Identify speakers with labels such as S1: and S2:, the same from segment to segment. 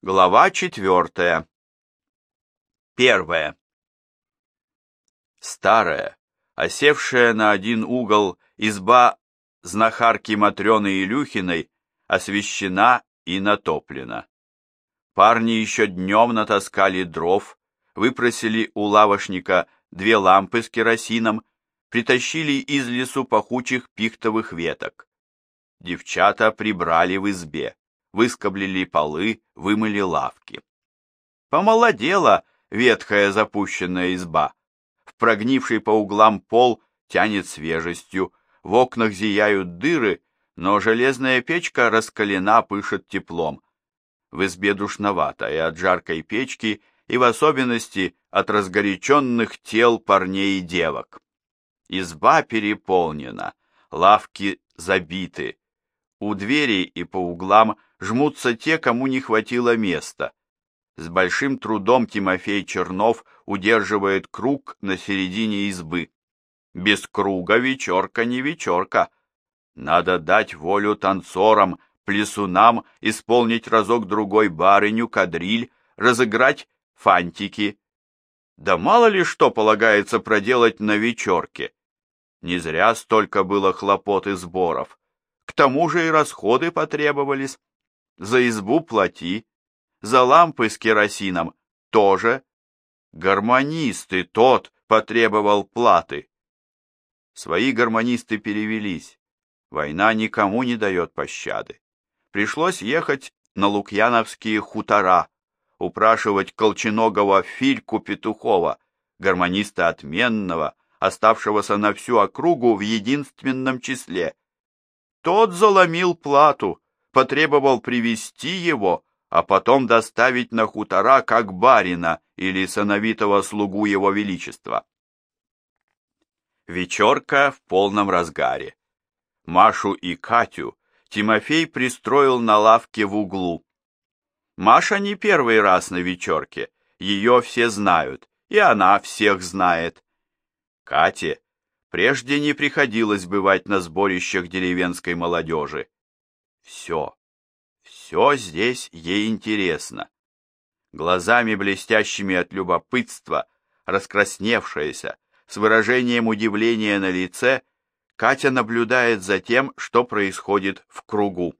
S1: Глава 4. 1. Старая, осевшая на один угол изба знахарки Матрёны Илюхиной освещена и натоплена. Парни еще днем натаскали дров, выпросили у лавошника 2 лампы с керосином, притащили из лесу пахучих пихтовых веток. Девчата прибрали в избе, выскоблили полы, вымыли лавки. Помолодела ветхая запущенная изба. В прогнивший по углам пол тянет свежестью, в окнах зияют дыры, но железная печка раскалена, пышет теплом. В избе душновато и от жаркой печки, и в особенности от разгоряченных тел парней и девок. Изба переполнена, лавки забиты. У дверей и по углам жмутся те, кому не хватило места. С большим трудом Тимофей Чернов удерживает круг на середине избы. Без круга вечерка не вечерка. Надо дать волю танцорам, плясунам, исполнить разок-другой барыню, кадриль, разыграть фантики. Да мало ли что полагается проделать на вечерке. Не зря столько было хлопот и сборов. К тому же и расходы потребовались. За избу плати, за лампы с керосином тоже. Гармонист и тот потребовал платы. Свои гармонисты перевелись. Война никому не дает пощады. Пришлось ехать на лукьяновские хутора, упрашивать колченогого Фильку Петухова, гармониста отменного, оставшегося на всю округу в единственном числе. Тот заломил плату, потребовал привести его, а потом доставить на хутора как барина или сановитого слугу его величества. Вечерка в полном разгаре. Машу и Катю Тимофей пристроил на лавке в углу. Маша не первый раз на вечерке, ее все знают, и она всех знает. Кате прежде не приходилось бывать на сборищах деревенской молодежи. Все здесь ей интересно. Глазами блестящими от любопытства, раскрасневшаяся, с выражением удивления на лице, Катя наблюдает за тем, что происходит в кругу.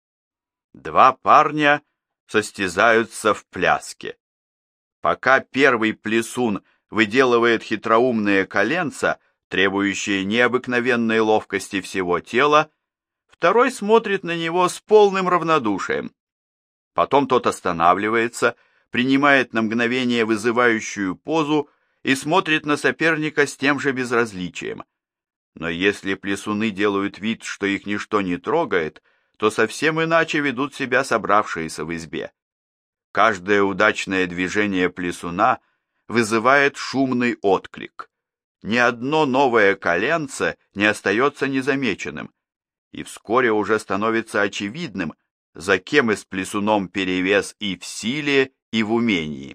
S1: 2 парня состязаются в пляске. Пока первый плясун выделывает хитроумные коленца, требующие необыкновенной ловкости всего тела, второй смотрит на него с полным равнодушием. Потом тот останавливается, принимает на мгновение вызывающую позу и смотрит на соперника с тем же безразличием. Но если плясуны делают вид, что их ничто не трогает, то совсем иначе ведут себя собравшиеся в избе. Каждое удачное движение плясуна вызывает шумный отклик. Ни одно новое коленце не остается незамеченным, и вскоре уже становится очевидным, за кем из плясуном перевес и в силе, и в умении.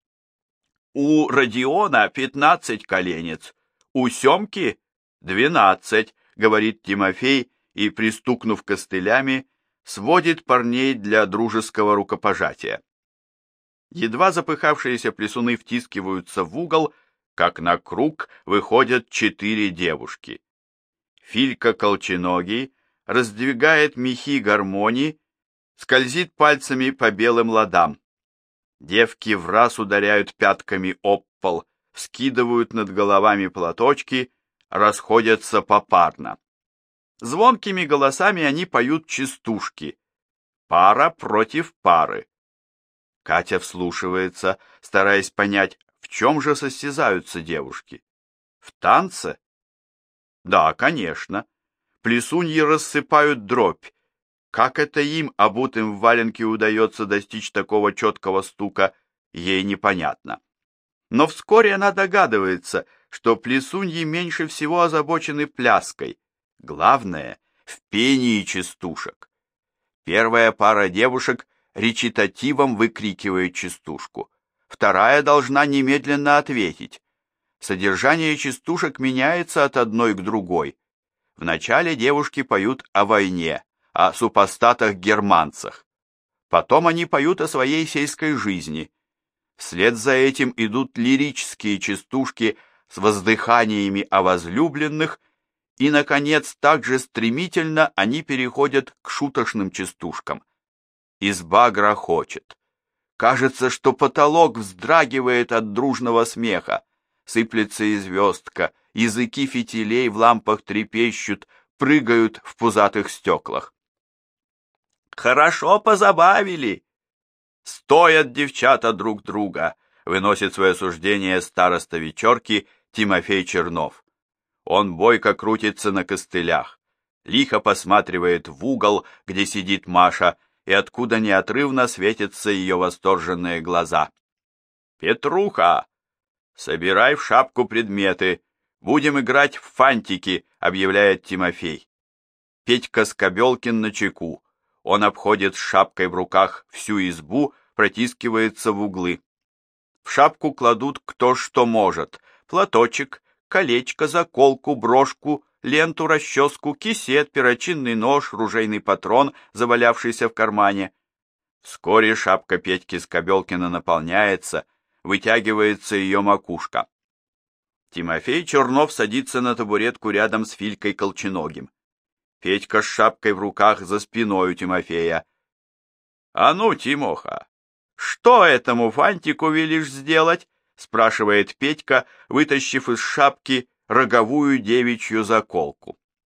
S1: У Родиона 15 коленец, у Семки 12, говорит Тимофей и, пристукнув костылями, сводит парней для дружеского рукопожатия. Едва запыхавшиеся плясуны втискиваются в угол, как на круг выходят 4 девушки. Филька Колченогий раздвигает мехи гармонии, скользит пальцами по белым ладам. Девки враз ударяют пятками об пол, вскидывают над головами платочки, расходятся попарно. Звонкими голосами они поют частушки. Пара против пары. Катя вслушивается, стараясь понять, в чем же состязаются девушки. В танце? Да, конечно. Плясуньи рассыпают дробь. Как это им, обутым в валенки, удается достичь такого четкого стука, ей непонятно. Но вскоре она догадывается, что плясуньи меньше всего озабочены пляской. Главное — в пении частушек. Первая пара девушек речитативом выкрикивает частушку. Вторая должна немедленно ответить. Содержание частушек меняется от одной к другой. Вначале девушки поют о войне, о супостатах-германцах. Потом они поют о своей сельской жизни. Вслед за этим идут лирические частушки с воздыханиями о возлюбленных, и, наконец, также стремительно они переходят к шуточным частушкам. Изба грохочет. Кажется, что потолок вздрагивает от дружного смеха. Сыплется и звездка, языки фитилей в лампах трепещут, прыгают в пузатых стеклах. «Хорошо позабавили!» «Стоят девчата друг друга», — выносит свое суждение староста вечерки Тимофей Чернов. Он бойко крутится на костылях, лихо посматривает в угол, где сидит Маша, и откуда неотрывно светятся ее восторженные глаза. «Петруха, собирай в шапку предметы, будем играть в фантики», — объявляет Тимофей. Петька Скобелкин начеку. Он обходит с шапкой в руках всю избу, протискивается в углы. В шапку кладут кто что может: платочек, колечко, заколку, брошку, ленту, расческу, кисет, перочинный нож, ружейный патрон, завалявшийся в кармане. Вскоре шапка Петьки Скобелкина наполняется, вытягивается ее макушка. Тимофей Чернов садится на табуретку рядом с Филькой Колченогим. Петька с шапкой в руках за спиной у Тимофея. «А ну, Тимоха, что этому фантику велишь сделать?» — спрашивает Петька, вытащив из шапки роговую девичью заколку.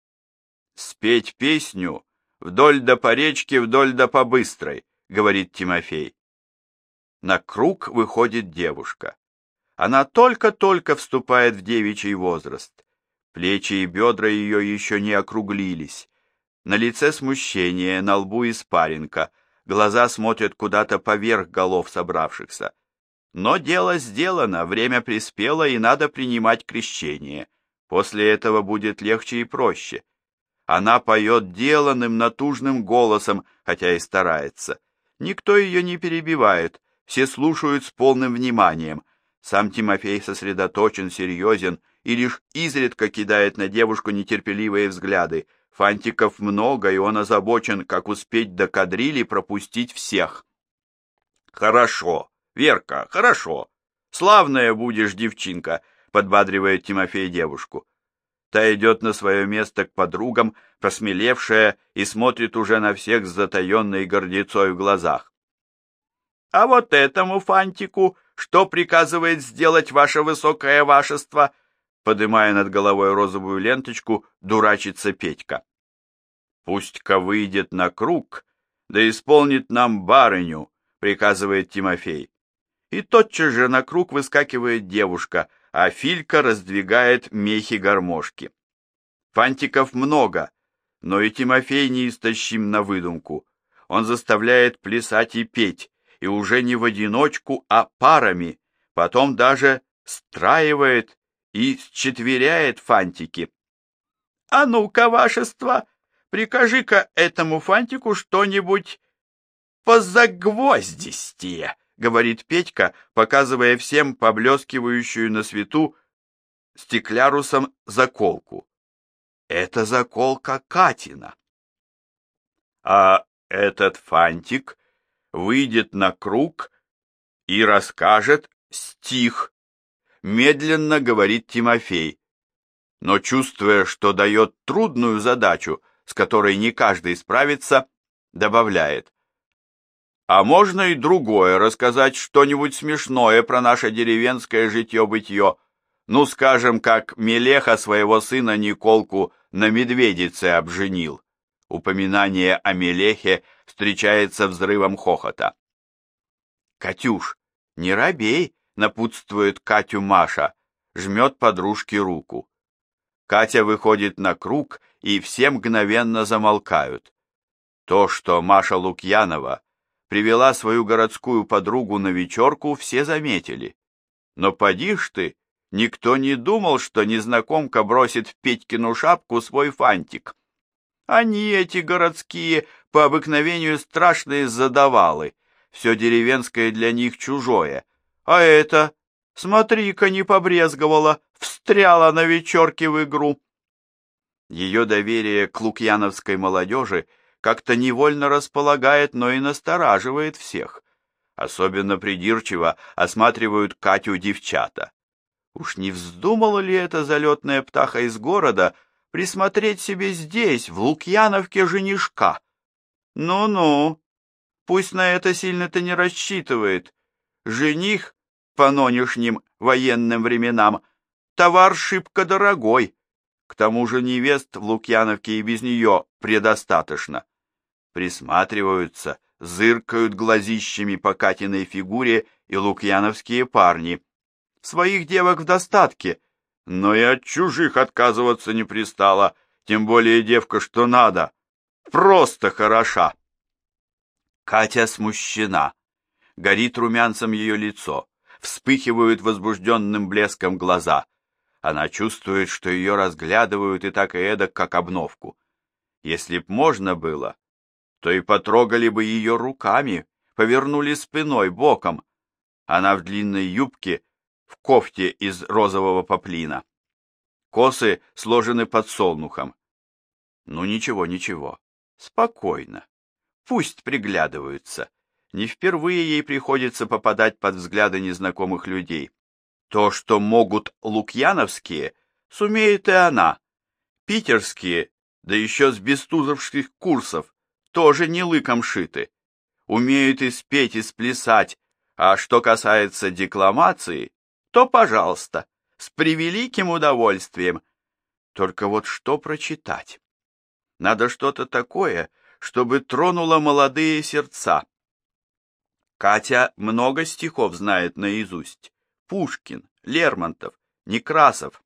S1: «Спеть песню вдоль да по речке, вдоль да по быстрой», — говорит Тимофей. На круг выходит девушка. Она только-только вступает в девичий возраст. Плечи и бедра ее еще не округлились. На лице смущение, на лбу испаринка, глаза смотрят куда-то поверх голов собравшихся. Но дело сделано, время приспело, и надо принимать крещение. После этого будет легче и проще. Она поет деланным, натужным голосом, хотя и старается. Никто ее не перебивает, все слушают с полным вниманием. Сам Тимофей сосредоточен, серьезен и лишь изредка кидает на девушку нетерпеливые взгляды. Фантиков много, и он озабочен, как успеть до кадрили пропустить всех. «Хорошо, Верка, хорошо. Славная будешь девчинка», — подбадривает Тимофей девушку. Та идет на свое место к подругам, просмелевшая, и смотрит уже на всех с затаенной гордецой в глазах. «А вот этому фантику что приказывает сделать ваше высокое вашество?» Подымая над головой розовую ленточку, дурачится Петька. «Пусть-ка выйдет на круг, да исполнит нам барыню», — приказывает Тимофей. И тотчас же на круг выскакивает девушка, а Филька раздвигает мехи гармошки. Фантиков много, но и Тимофей неистощим на выдумку. Он заставляет плясать и петь, и уже не в одиночку, а парами, потом даже страивает и счетверяет фантики. «А ну-ка, вашество, прикажи-ка этому фантику что-нибудь позагвоздистее», — говорит Петька, показывая всем поблескивающую на свету стеклярусом заколку. Это заколка Катина. А этот фантик выйдет на круг и расскажет стих, медленно говорит Тимофей, но, чувствуя, что дает трудную задачу, с которой не каждый справится, добавляет: «А можно и другое, рассказать что-нибудь смешное про наше деревенское житье-бытье, ну, скажем, как Мелеха своего сына Николку на медведице обженил». Упоминание о Мелехе встречается взрывом хохота. «Катюш, не робей», — напутствует Катю Маша, жмет подружке руку. Катя выходит на круг, и все мгновенно замолкают. То, что Маша Лукьянова привела свою городскую подругу на вечерку, все заметили. Но поди ж ты, никто не думал, что незнакомка бросит в Петькину шапку свой фантик. Они, эти городские, по обыкновению страшные задавалы, все деревенское для них чужое. А это, смотри-ка, не побрезговала, встряла на вечерке в игру. Ее доверие к лукьяновской молодежи как-то невольно располагает, но и настораживает всех. Особенно придирчиво осматривают Катю девчата. Уж не вздумала ли эта залетная птаха из города присмотреть себе здесь, в Лукьяновке, женишка? Ну-ну, пусть на это сильно-то не рассчитывает. Жених по нынешним военным временам товар шибко дорогой. К тому же невест в Лукьяновке и без нее предостаточно. Присматриваются, зыркают глазищами по Катиной фигуре и лукьяновские парни. Своих девок в достатке, но и от чужих отказываться не пристало, тем более девка что надо. Просто хороша. Катя смущена. Горит румянцем ее лицо, вспыхивают возбужденным блеском глаза. Она чувствует, что ее разглядывают и так и эдак, как обновку. Если б можно было, то и потрогали бы ее руками, повернули спиной, боком. Она в длинной юбке, в кофте из розового поплина. Косы сложены подсолнухом. Ну ничего, ничего, спокойно. Пусть приглядываются. Не впервые ей приходится попадать под взгляды незнакомых людей. То, что могут лукьяновские, сумеет и она. Питерские, да еще с бестузовских курсов, тоже не лыком шиты. Умеют и спеть, и сплясать, а что касается декламации, то, пожалуйста, с превеликим удовольствием. Только вот что прочитать? Надо что-то такое, чтобы тронуло молодые сердца. Катя много стихов знает наизусть. Пушкин, Лермонтов, Некрасов.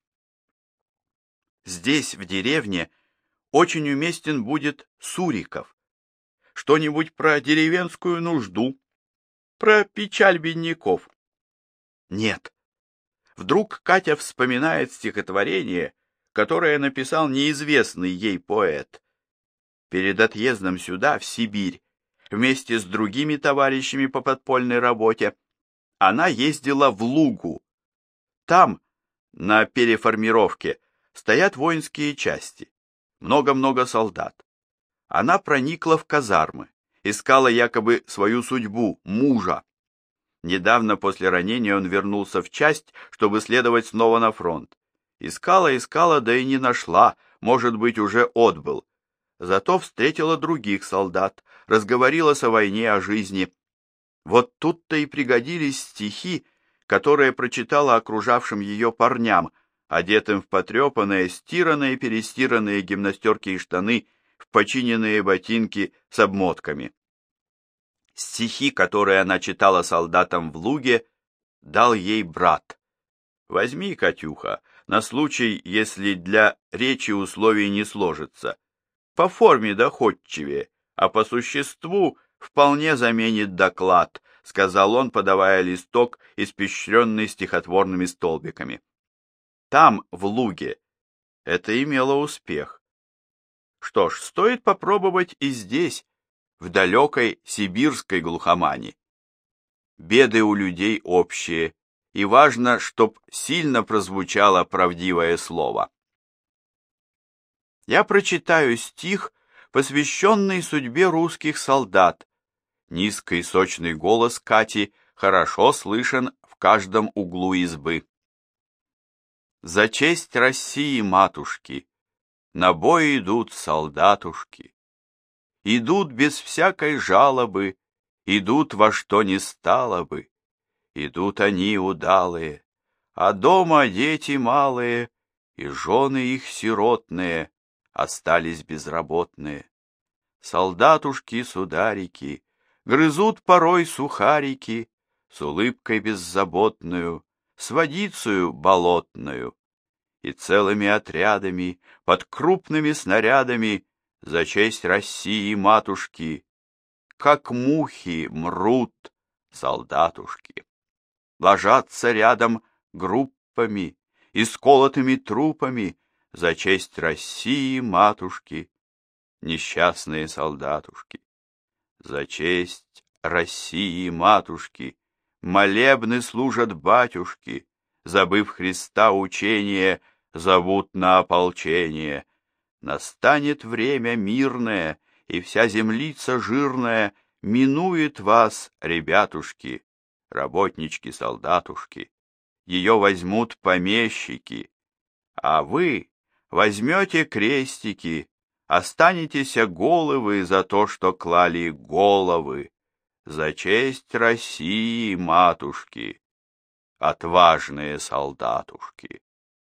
S1: Здесь, в деревне, очень уместен будет Суриков. Что-нибудь про деревенскую нужду, про печаль бедняков. Нет. Вдруг Катя вспоминает стихотворение, которое написал неизвестный ей поэт. Перед отъездом сюда, в Сибирь, вместе с другими товарищами по подпольной работе, она ездила в Лугу. Там, на переформировке, стоят воинские части, много-много солдат. Она проникла в казармы, искала якобы свою судьбу, мужа. Недавно после ранения он вернулся в часть, чтобы следовать снова на фронт. Искала, да и не нашла, может быть, уже отбыл. Зато встретила других солдат, разговорилась о войне, о жизни. Вот тут-то и пригодились стихи, которые прочитала окружавшим ее парням, одетым в потрепанные, стиранные, перестиранные гимнастерки и штаны, в починенные ботинки с обмотками. Стихи, которые она читала солдатам в Луге, дал ей брат. Возьми, Катюха, на случай, если для речи условий не сложится. По форме доходчивее, а по существу вполне заменит доклад, сказал он, подавая листок, испещренный стихотворными столбиками. Там, в Луге, это имело успех. Что ж, стоит попробовать и здесь, в далекой сибирской глухомани. Беды у людей общие, и важно, чтоб сильно прозвучало правдивое слово. Я прочитаю стих, посвященный судьбе русских солдат. Низкий сочный голос Кати хорошо слышен в каждом углу избы. За честь России, матушки, на бой идут солдатушки. Идут без всякой жалобы, идут во что ни стало бы. Идут они удалые, а дома дети малые, и жены их сиротные остались безработные. Солдатушки-сударики грызут порой сухарики с улыбкой беззаботную, с водицею болотную, и целыми отрядами под крупными снарядами за честь России, матушки, как мухи мрут солдатушки. Ложатся рядом группами и сколотыми трупами за честь России, матушки, несчастные солдатушки. За честь России, матушки, молебны служат батюшки, забыв Христа учение, зовут на ополчение. Настанет время мирное, и вся землица жирная минует вас, ребятушки, работнички-солдатушки. Ее возьмут помещики, а вы возьмете крестики, останетесь головы за то, что клали головы, за честь России, матушки, отважные солдатушки.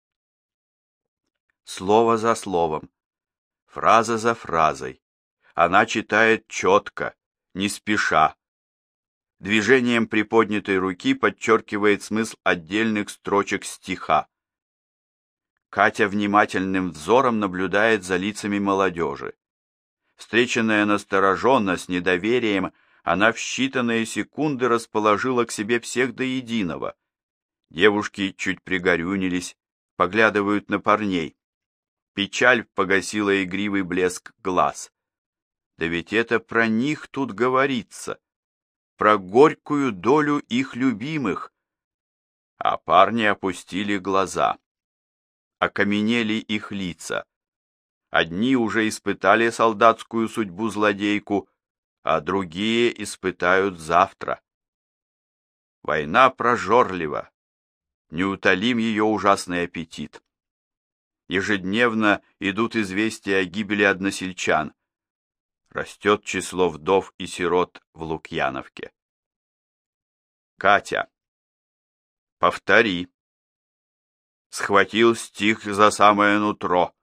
S1: Слово за словом, фраза за фразой, она читает четко, не спеша. Движением приподнятой руки подчеркивает смысл отдельных строчек стиха. Катя внимательным взором наблюдает за лицами молодежи. Встреченная настороженно, с недоверием, она в считанные секунды расположила к себе всех до единого. Девушки чуть пригорюнились, поглядывают на парней. Печаль погасила игривый блеск глаз. Да ведь это про них тут говорится, про горькую долю их любимых. А парни опустили глаза. Окаменели их лица. Одни уже испытали солдатскую судьбу-злодейку, а другие испытают завтра. Война прожорлива, неутолим ее ужасный аппетит. Ежедневно идут известия о гибели односельчан. Растет число вдов и сирот в Лукьяновке. Катя, повтори. Схватил стих за самое нутро.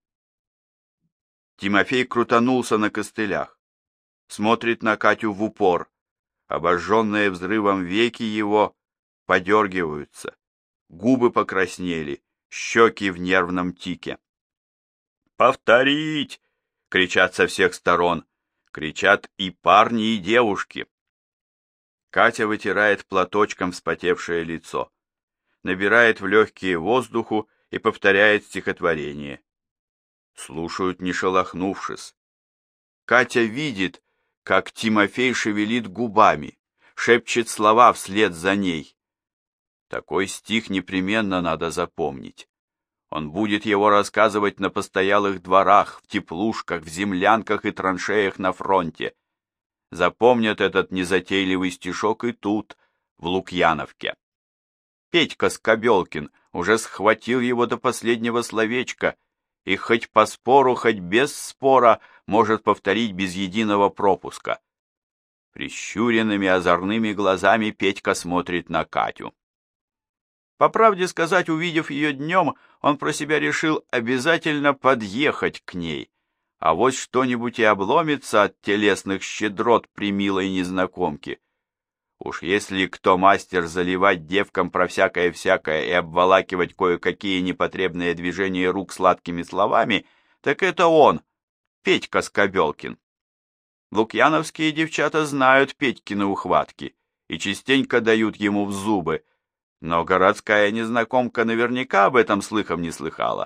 S1: Тимофей крутанулся на костылях, смотрит на Катю в упор. Обожженные взрывом веки его подергиваются, губы покраснели, щеки в нервном тике. «Повторить!» — кричат со всех сторон, кричат и парни, и девушки. Катя вытирает платочком вспотевшее лицо, набирает в легкие воздуху и повторяет стихотворение. Слушают, не шелохнувшись. Катя видит, как Тимофей шевелит губами, шепчет слова вслед за ней. Такой стих непременно надо запомнить. Он будет его рассказывать на постоялых дворах, в теплушках, в землянках и траншеях на фронте. Запомнят этот незатейливый стишок и тут, в Лукьяновке. Петька Скобелкин уже схватил его до последнего словечка и хоть по спору, хоть без спора может повторить без единого пропуска. Прищуренными озорными глазами Петька смотрит на Катю. По правде сказать, увидев ее днем, он про себя решил обязательно подъехать к ней, а вот что-нибудь и обломится от телесных щедрот при милой незнакомке. Уж если кто мастер заливать девкам про всякое-всякое и обволакивать кое-какие непотребные движения рук сладкими словами, так это он, Петька Скобелкин. Лукьяновские девчата знают Петькины ухватки и частенько дают ему в зубы, но городская незнакомка наверняка об этом слыхом не слыхала.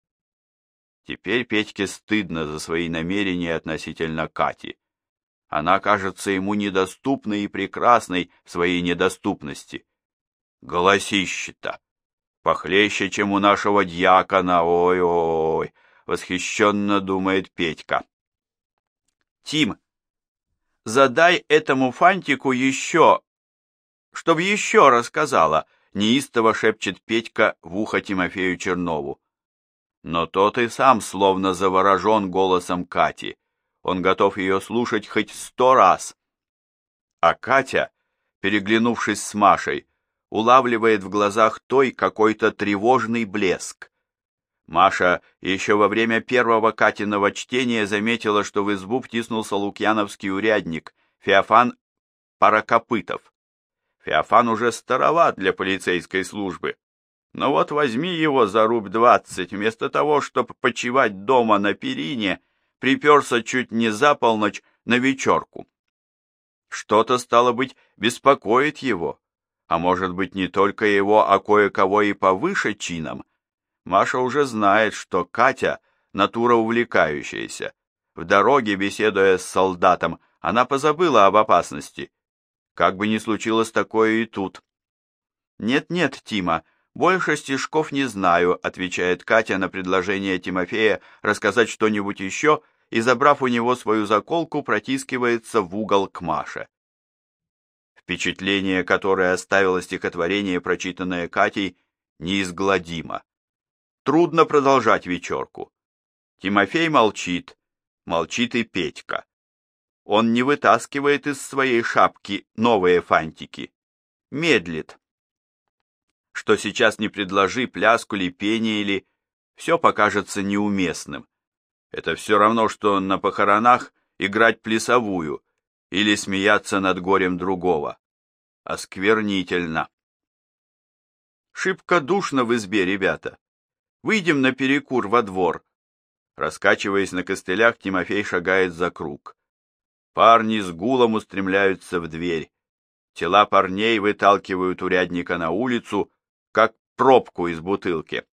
S1: Теперь Петьке стыдно за свои намерения относительно Кати. Она кажется ему недоступной и прекрасной в своей недоступности. Голосище-то! Похлеще, чем у нашего дьякона, ой-ой-ой! Восхищенно думает Петька. Тим, задай этому фантику еще, чтоб еще рассказала, неистово шепчет Петька в ухо Тимофею Чернову. Но тот и сам словно заворожен голосом Кати. Он готов ее слушать хоть 100 раз. А Катя, переглянувшись с Машей, улавливает в глазах той какой-то тревожный блеск. Маша еще во время первого Катиного чтения заметила, что в избу втиснулся лукьяновский урядник Феофан Паракопытов. Феофан уже староват для полицейской службы. Но вот возьми его за рубь 20, вместо того, чтобы почивать дома на перине, приперся чуть не за полночь на вечерку. Что-то, стало быть, беспокоит его, а может быть не только его, а кое-кого и повыше чином. Маша уже знает, что Катя — натура увлекающаяся. В дороге, беседуя с солдатом, она позабыла об опасности. Как бы ни случилось такое и тут. «Нет-нет, Тима, больше стишков не знаю», — отвечает Катя на предложение Тимофея рассказать что-нибудь еще и, забрав у него свою заколку, протискивается в угол к Маше. Впечатление, которое оставило стихотворение, прочитанное Катей, неизгладимо. Трудно продолжать вечерку. Тимофей молчит, молчит и Петька. Он не вытаскивает из своей шапки новые фантики. Медлит. Что сейчас не предложи, пляску ли, пение ли, все покажется неуместным. Это все равно, что на похоронах играть плясовую или смеяться над горем другого. Осквернительно. Шибко душно в избе, ребята. Выйдем на перекур во двор. Раскачиваясь на костылях, Тимофей шагает за круг. Парни с гулом устремляются в дверь. Тела парней выталкивают урядника на улицу, как пробку из бутылки.